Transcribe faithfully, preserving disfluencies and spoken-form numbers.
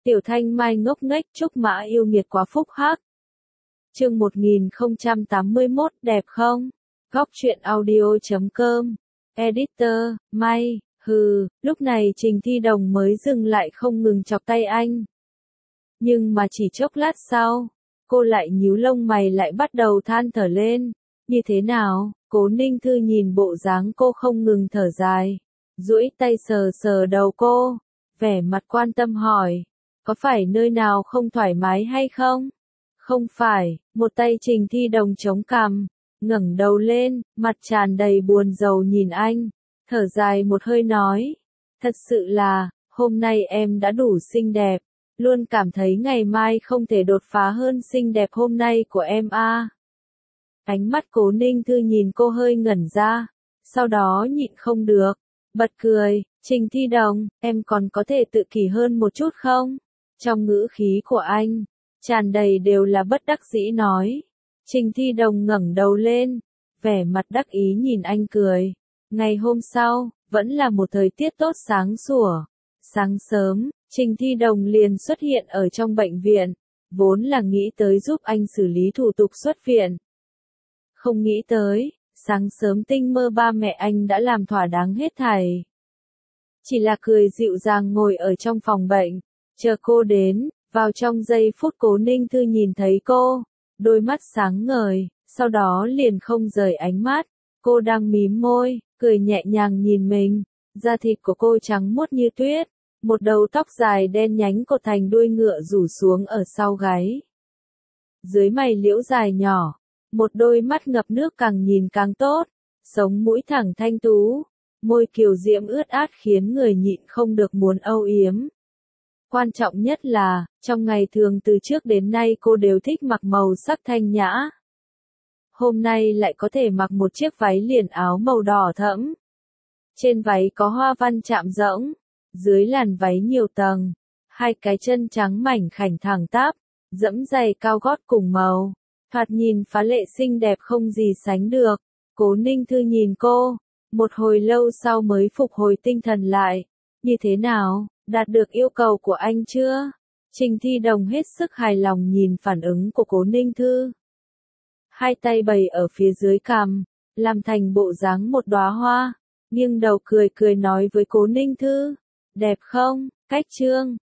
Tiểu Thanh Mai ngốc nghếch Trúc Mã yêu nghiệt quá phúc hắc. Chương một nghìn không trăm tám mươi mốt đẹp không? Góc truyện audio chấm com. Editor, May, hừ, lúc này Trình Thi Đồng mới dừng lại không ngừng chọc tay anh. Nhưng mà chỉ chốc lát sau, cô lại nhíu lông mày lại bắt đầu than thở lên. Như thế nào? Cố Ninh Thư nhìn bộ dáng cô không ngừng thở dài, duỗi tay sờ sờ đầu cô, vẻ mặt quan tâm hỏi, có phải nơi nào không thoải mái hay không? Không phải, một tay Trình Thi Đồng chống cằm, ngẩng đầu lên, mặt tràn đầy buồn rầu nhìn anh, thở dài một hơi nói, thật sự là, hôm nay em đã đủ xinh đẹp, luôn cảm thấy ngày mai không thể đột phá hơn xinh đẹp hôm nay của em a. À. Ánh mắt Cố Ninh Thư nhìn cô hơi ngẩn ra, sau đó nhịn không được, bật cười, Trình Thi Đồng, em còn có thể tự kỷ hơn một chút không? Trong ngữ khí của anh, tràn đầy đều là bất đắc dĩ nói. Trình Thi Đồng ngẩng đầu lên, vẻ mặt đắc ý nhìn anh cười. Ngày hôm sau, vẫn là một thời tiết tốt sáng sủa. Sáng sớm, Trình Thi Đồng liền xuất hiện ở trong bệnh viện, vốn là nghĩ tới giúp anh xử lý thủ tục xuất viện. Không nghĩ tới, sáng sớm tinh mơ ba mẹ anh đã làm thỏa đáng hết thảy. Chỉ là cười dịu dàng ngồi ở trong phòng bệnh, chờ cô đến, vào trong giây phút Cố Ninh Thư nhìn thấy cô, đôi mắt sáng ngời, sau đó liền không rời ánh mắt, cô đang mím môi, cười nhẹ nhàng nhìn mình, da thịt của cô trắng muốt như tuyết, một đầu tóc dài đen nhánh cột thành đuôi ngựa rủ xuống ở sau gáy. Dưới mày liễu dài nhỏ, một đôi mắt ngập nước càng nhìn càng tốt, sống mũi thẳng thanh tú, môi kiều diễm ướt át khiến người nhịn không được muốn âu yếm. Quan trọng nhất là, trong ngày thường từ trước đến nay cô đều thích mặc màu sắc thanh nhã. Hôm nay lại có thể mặc một chiếc váy liền áo màu đỏ thẫm. Trên váy có hoa văn chạm rỗng, dưới làn váy nhiều tầng, hai cái chân trắng mảnh khảnh thẳng tắp, dẫm giày cao gót cùng màu, thoạt nhìn phá lệ xinh đẹp không gì sánh được. Cố Ninh Thư nhìn cô, một hồi lâu sau mới phục hồi tinh thần lại. Như thế nào, đạt được yêu cầu của anh chưa? Trình Thi Đồng hết sức hài lòng nhìn phản ứng của Cố Ninh Thư. Hai tay bày ở phía dưới cằm, làm thành bộ dáng một đóa hoa, nghiêng đầu cười cười nói với Cố Ninh Thư, đẹp không? Cách chương